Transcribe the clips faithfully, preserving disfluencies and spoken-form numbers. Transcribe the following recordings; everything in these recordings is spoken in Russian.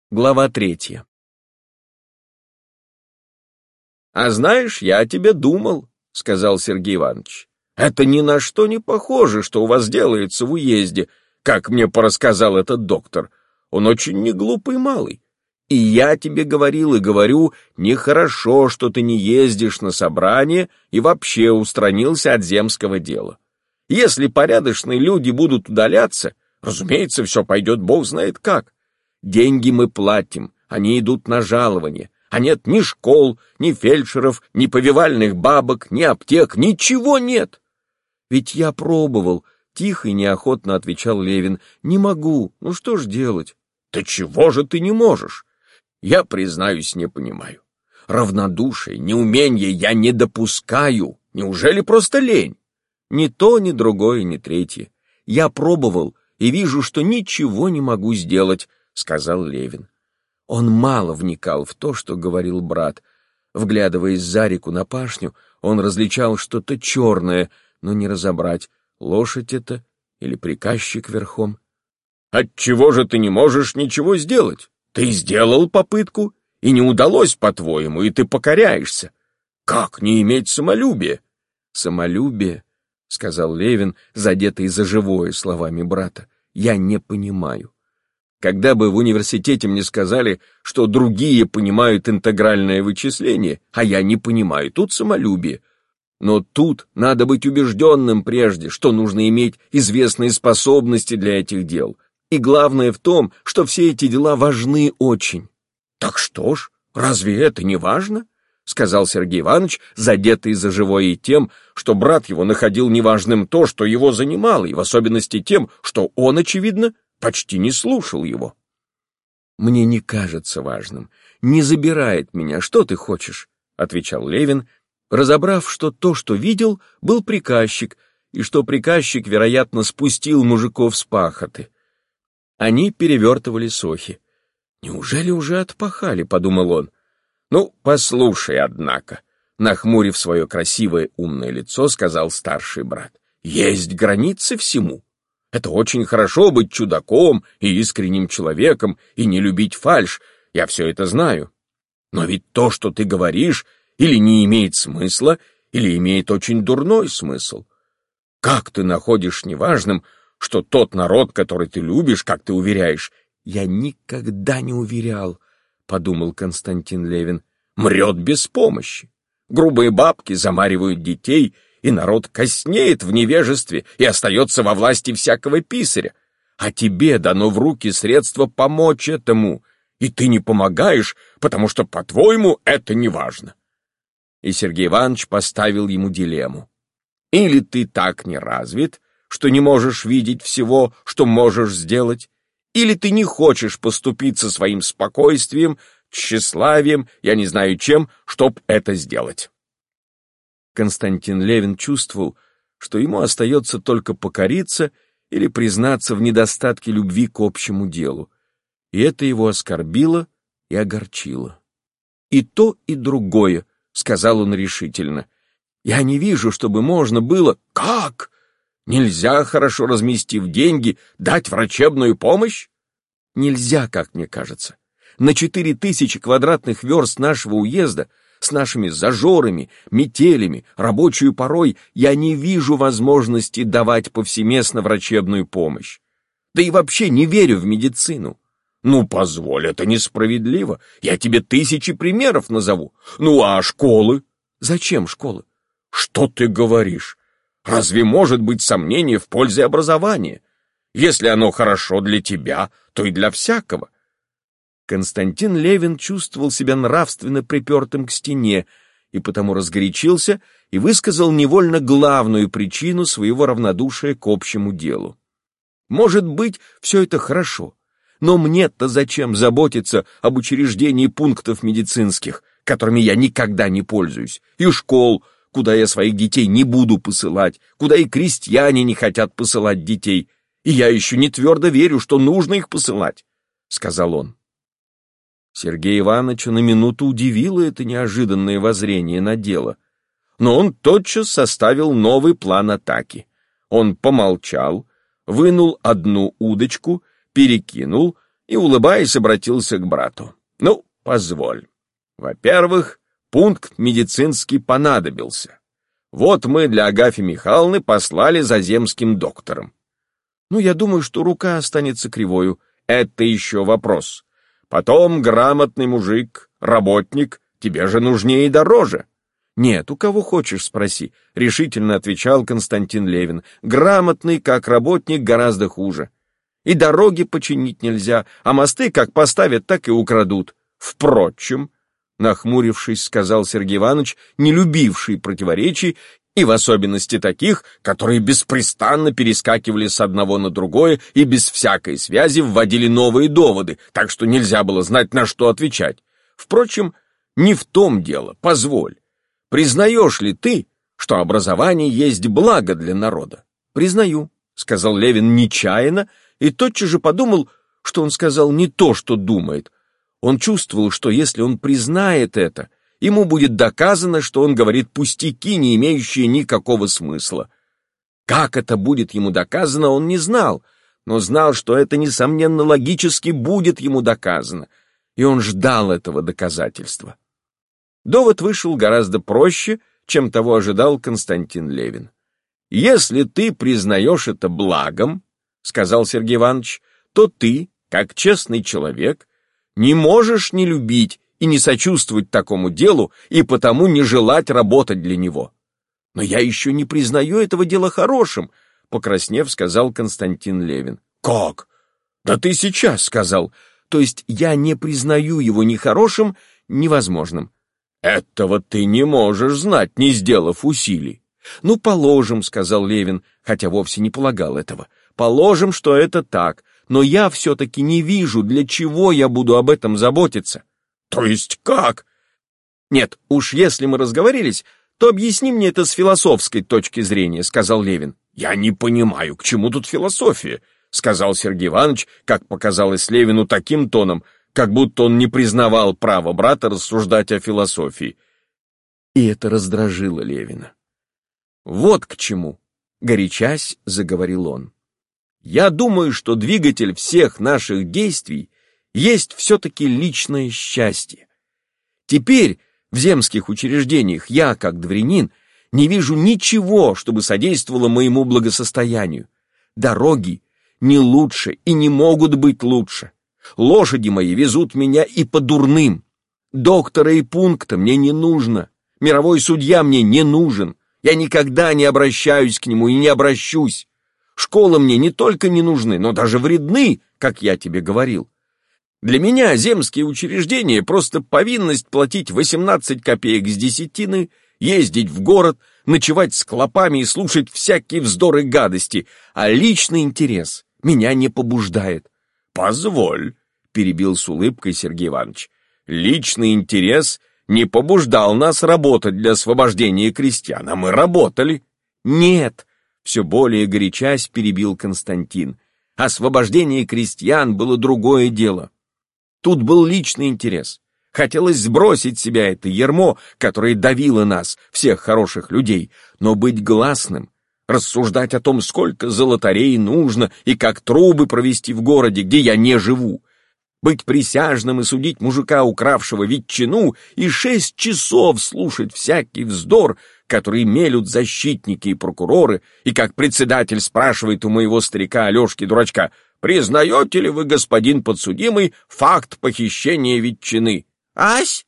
Глава третья. «А знаешь, я о тебе думал», — сказал Сергей Иванович. «Это ни на что не похоже, что у вас делается в уезде, как мне порассказал этот доктор. Он очень неглупый малый. И я тебе говорил и говорю, нехорошо, что ты не ездишь на собрание и вообще устранился от земского дела. Если порядочные люди будут удаляться, разумеется, все пойдет бог знает как. Деньги мы платим, они идут на жалование, а нет ни школ, ни фельдшеров, ни повивальных бабок, ни аптек, ничего нет. Ведь я пробовал, тихо и неохотно отвечал Левин. Не могу, ну что ж делать? Да чего же ты не можешь? Я, признаюсь, не понимаю. Равнодушие, неумение я не допускаю. Неужели просто лень? Ни то, ни другое, ни третье. Я пробовал и вижу, что ничего не могу сделать, — сказал Левин. Он мало вникал в то, что говорил брат. Вглядываясь за реку на пашню, он различал что-то черное, но не разобрать, лошадь это или приказчик верхом. «Отчего же ты не можешь ничего сделать? Ты сделал попытку, и не удалось, по-твоему, и ты покоряешься. Как не иметь самолюбия?» «Самолюбие», — сказал Левин, задетый за живое словами брата, — «я не понимаю. Когда бы в университете мне сказали, что другие понимают интегральное вычисление, а я не понимаю, тут самолюбие. Но тут надо быть убежденным прежде, что нужно иметь известные способности для этих дел. И главное в том, что все эти дела важны очень». «Так что ж, разве это не важно?» — сказал Сергей Иванович, задетый за живое и тем, что брат его находил неважным то, что его занимало, и в особенности тем, что он, очевидно, почти не слушал его. «Мне не кажется важным, не забирает меня, что ты хочешь?» — отвечал Левин, разобрав, что то, что видел, был приказчик, и что приказчик, вероятно, спустил мужиков с пахоты. Они перевертывали сохи. «Неужели уже отпахали?» — подумал он. «Ну, послушай, однако», — нахмурив свое красивое умное лицо, сказал старший брат, — «есть границы всему. Это очень хорошо быть чудаком и искренним человеком и не любить фальшь, я все это знаю. Но ведь то, что ты говоришь, или не имеет смысла, или имеет очень дурной смысл. Как ты находишь неважным, что тот народ, который ты любишь, как ты уверяешь...» «Я никогда не уверял», — подумал Константин Левин. «Мрет без помощи. Грубые бабки замаривают детей, и народ коснеет в невежестве и остается во власти всякого писаря. А тебе дано в руки средство помочь этому, и ты не помогаешь, потому что, по-твоему, это не важно». И Сергей Иванович поставил ему дилемму. «Или ты так не развит, что не можешь видеть всего, что можешь сделать, или ты не хочешь поступиться своим спокойствием, тщеславием, я не знаю чем, чтоб это сделать». Константин Левин чувствовал, что ему остается только покориться или признаться в недостатке любви к общему делу, и это его оскорбило и огорчило. «И то, и другое», — сказал он решительно. «Я не вижу, чтобы можно было...» «Как? Нельзя, хорошо разместив деньги, дать врачебную помощь?» «Нельзя, как мне кажется. На четыре тысячи квадратных верст нашего уезда с нашими зажорами, метелями, рабочую порой я не вижу возможности давать повсеместно врачебную помощь. Да и вообще не верю в медицину». «Ну, позволь, это несправедливо. Я тебе тысячи примеров назову. Ну, а школы?» «Зачем школы?» «Что ты говоришь? Разве может быть сомнение в пользе образования? Если оно хорошо для тебя, то и для всякого». Константин Левин чувствовал себя нравственно припертым к стене и потому разгорячился и высказал невольно главную причину своего равнодушия к общему делу. «Может быть, все это хорошо, но мне-то зачем заботиться об учреждении пунктов медицинских, которыми я никогда не пользуюсь, и школ, куда я своих детей не буду посылать, куда и крестьяне не хотят посылать детей, и я еще не твердо верю, что нужно их посылать», — сказал он. Сергея Ивановича на минуту удивило это неожиданное воззрение на дело, но он тотчас составил новый план атаки. Он помолчал, вынул одну удочку, перекинул и, улыбаясь, обратился к брату. «Ну, позволь. Во-первых, пункт медицинский понадобился. Вот мы для Агафьи Михайловны послали за земским доктором. Ну, я думаю, что рука останется кривою. Это еще вопрос. Потом грамотный мужик, работник, тебе же нужнее и дороже». «Нет, у кого хочешь спроси», — решительно отвечал Константин Левин. «Грамотный, как работник, гораздо хуже. И дороги починить нельзя, а мосты как поставят, так и украдут. Впрочем, — нахмурившись, сказал Сергей Иванович, не любивший противоречий, и в особенности таких, которые беспрестанно перескакивали с одного на другое и без всякой связи вводили новые доводы, так что нельзя было знать, на что отвечать. Впрочем, не в том дело, позволь. Признаешь ли ты, что образование есть благо для народа?» «Признаю», — сказал Левин нечаянно, и тотчас же подумал, что он сказал не то, что думает. Он чувствовал, что если он признает это, ему будет доказано, что он говорит пустяки, не имеющие никакого смысла. Как это будет ему доказано, он не знал, но знал, что это, несомненно, логически будет ему доказано, и он ждал этого доказательства. Довод вышел гораздо проще, чем того ожидал Константин Левин. «Если ты признаешь это благом, — сказал Сергей Иванович, — то ты, как честный человек, не можешь не любить и не сочувствовать такому делу и потому не желать работать для него». «Но я еще не признаю этого дела хорошим, — покраснев, сказал Константин Левин. «Как? Да ты сейчас сказал. То есть я не признаю его ни хорошим, ни возможным». «Этого ты не можешь знать, не сделав усилий». «Ну, положим, — сказал Левин, хотя вовсе не полагал этого, — положим, что это так, но я все-таки не вижу, для чего я буду об этом заботиться». «То есть как?» «Нет, уж если мы разговорились, то объясни мне это с философской точки зрения», — сказал Левин. «Я не понимаю, к чему тут философия», — сказал Сергей Иванович, как показалось Левину, таким тоном, как будто он не признавал права брата рассуждать о философии. И это раздражило Левина. «Вот к чему», — горячась заговорил он. «Я думаю, что двигатель всех наших действий есть все-таки личное счастье. Теперь в земских учреждениях я, как дворянин, не вижу ничего, чтобы содействовало моему благосостоянию. Дороги не лучше и не могут быть лучше. Лошади мои везут меня и по дурным. Доктора и пункта мне не нужно. Мировой судья мне не нужен. Я никогда не обращаюсь к нему и не обращусь. Школы мне не только не нужны, но даже вредны, как я тебе говорил. Для меня земские учреждения просто повинность платить восемнадцать копеек с десятины, ездить в город, ночевать с клопами и слушать всякие вздоры и гадости, а личный интерес меня не побуждает». «Позволь», — перебил с улыбкой Сергей Иванович, «личный интерес не побуждал нас работать для освобождения крестьян, а мы работали». «Нет», — все более горячась перебил Константин, «освобождение крестьян было другое дело. Тут был личный интерес. Хотелось сбросить с себя это ярмо, которое давило нас, всех хороших людей, но быть гласным, рассуждать о том, сколько золотарей нужно и как трубы провести в городе, где я не живу, быть присяжным и судить мужика, укравшего ветчину, и шесть часов слушать всякий вздор, который мелют защитники и прокуроры, и как председатель спрашивает у моего старика Алешки-дурачка: «Признаете ли вы, господин подсудимый, факт похищения ветчины?» «Ась!»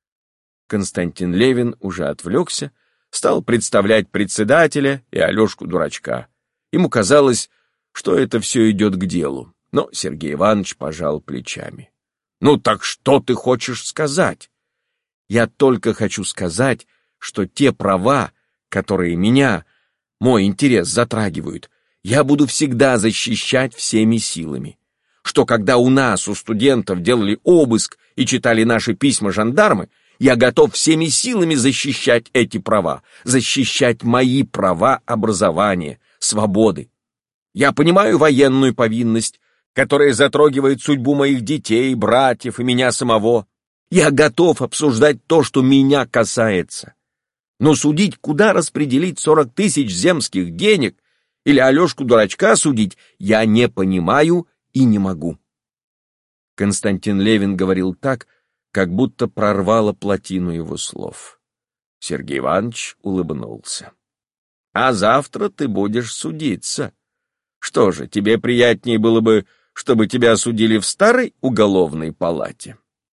Константин Левин уже отвлекся, стал представлять председателя и Алешку-дурачка. Ему казалось, что это все идет к делу, но Сергей Иванович пожал плечами. «Ну так что ты хочешь сказать?» «Я только хочу сказать, что те права, которые меня, мой интерес затрагивают, я буду всегда защищать всеми силами. Что когда у нас, у студентов, делали обыск и читали наши письма жандармы, я готов всеми силами защищать эти права, защищать мои права образования, свободы. Я понимаю военную повинность, которая затрагивает судьбу моих детей, братьев и меня самого. Я готов обсуждать то, что меня касается. Но судить, куда распределить сорок тысяч земских денег, или Алешку-дурачка судить, я не понимаю и не могу». Константин Левин говорил так, как будто прорвало плотину его слов. Сергей Иванович улыбнулся. «А завтра ты будешь судиться. Что же, тебе приятнее было бы, чтобы тебя судили в старой уголовной палате?»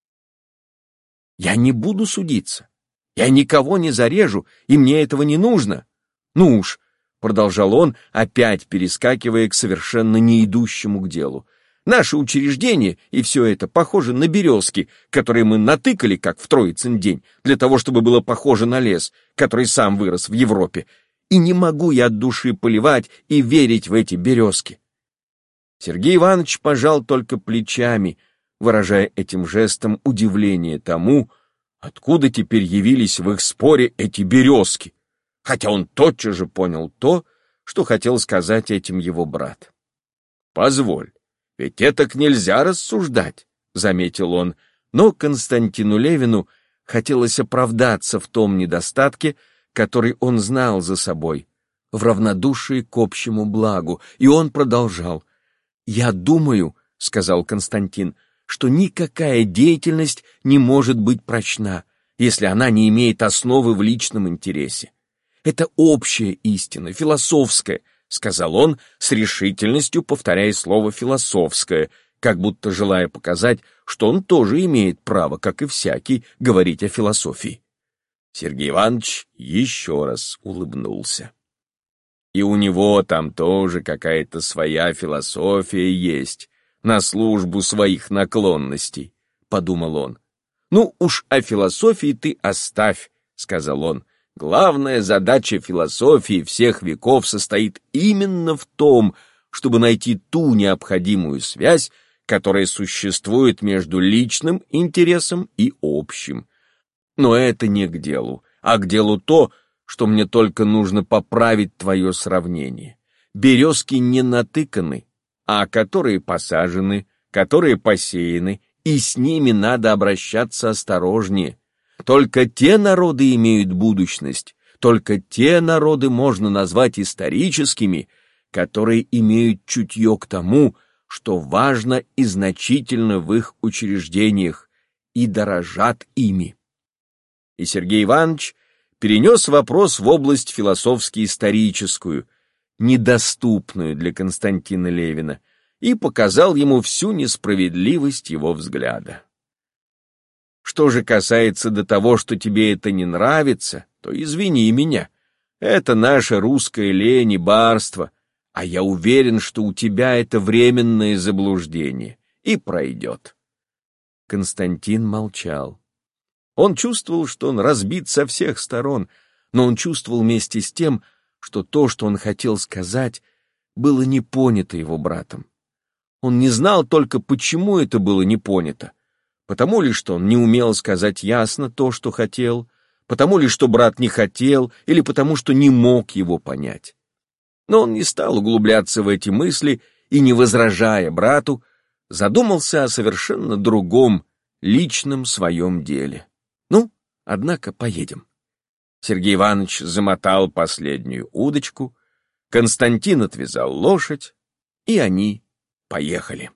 «Я не буду судиться. Я никого не зарежу, и мне этого не нужно. Ну уж», — продолжал он, опять перескакивая к совершенно не идущему к делу, «наше учреждение и все это похоже на березки, которые мы натыкали, как в Троицын день, для того, чтобы было похоже на лес, который сам вырос в Европе. И не могу я от души поливать и верить в эти березки». Сергей Иванович пожал только плечами, выражая этим жестом удивление тому, откуда теперь явились в их споре эти березки, хотя он тотчас же понял то, что хотел сказать этим его брат. «Позволь, ведь этак нельзя рассуждать», — заметил он, но Константину Левину хотелось оправдаться в том недостатке, который он знал за собой, в равнодушии к общему благу, и он продолжал. «Я думаю, — сказал Константин, — что никакая деятельность не может быть прочна, если она не имеет основы в личном интересе. Это общая истина, философская, — сказал он, с решительностью повторяя слово «философское», как будто желая показать, что он тоже имеет право, как и всякий, говорить о философии. Сергей Иванович еще раз улыбнулся. «И у него там тоже какая-то своя философия есть, на службу своих наклонностей», — подумал он. «Ну уж о философии ты оставь», — сказал он. «Главная задача философии всех веков состоит именно в том, чтобы найти ту необходимую связь, которая существует между личным интересом и общим. Но это не к делу, а к делу то, что мне только нужно поправить твое сравнение. Березки не натыканы, а которые посажены, которые посеяны, и с ними надо обращаться осторожнее. Только те народы имеют будущность, только те народы можно назвать историческими, которые имеют чутье к тому, что важно и значительно в их учреждениях, и дорожат ими». И Сергей Иванович перенес вопрос в область философски-историческую, недоступную для Константина Левина, и показал ему всю несправедливость его взгляда. «Что же касается до того, что тебе это не нравится, то извини меня. Это наше русское лень и барство, а я уверен, что у тебя это временное заблуждение, и пройдет». Константин молчал. Он чувствовал, что он разбит со всех сторон, но он чувствовал вместе с тем, что то, что он хотел сказать, было не понято его братом. Он не знал только, почему это было не понято. Потому ли, что он не умел сказать ясно то, что хотел, потому ли, что брат не хотел, или потому, что не мог его понять. Но он не стал углубляться в эти мысли и, не возражая брату, задумался о совершенно другом, личном своем деле. «Ну, однако, поедем». Сергей Иванович замотал последнюю удочку, Константин отвязал лошадь, и они поехали.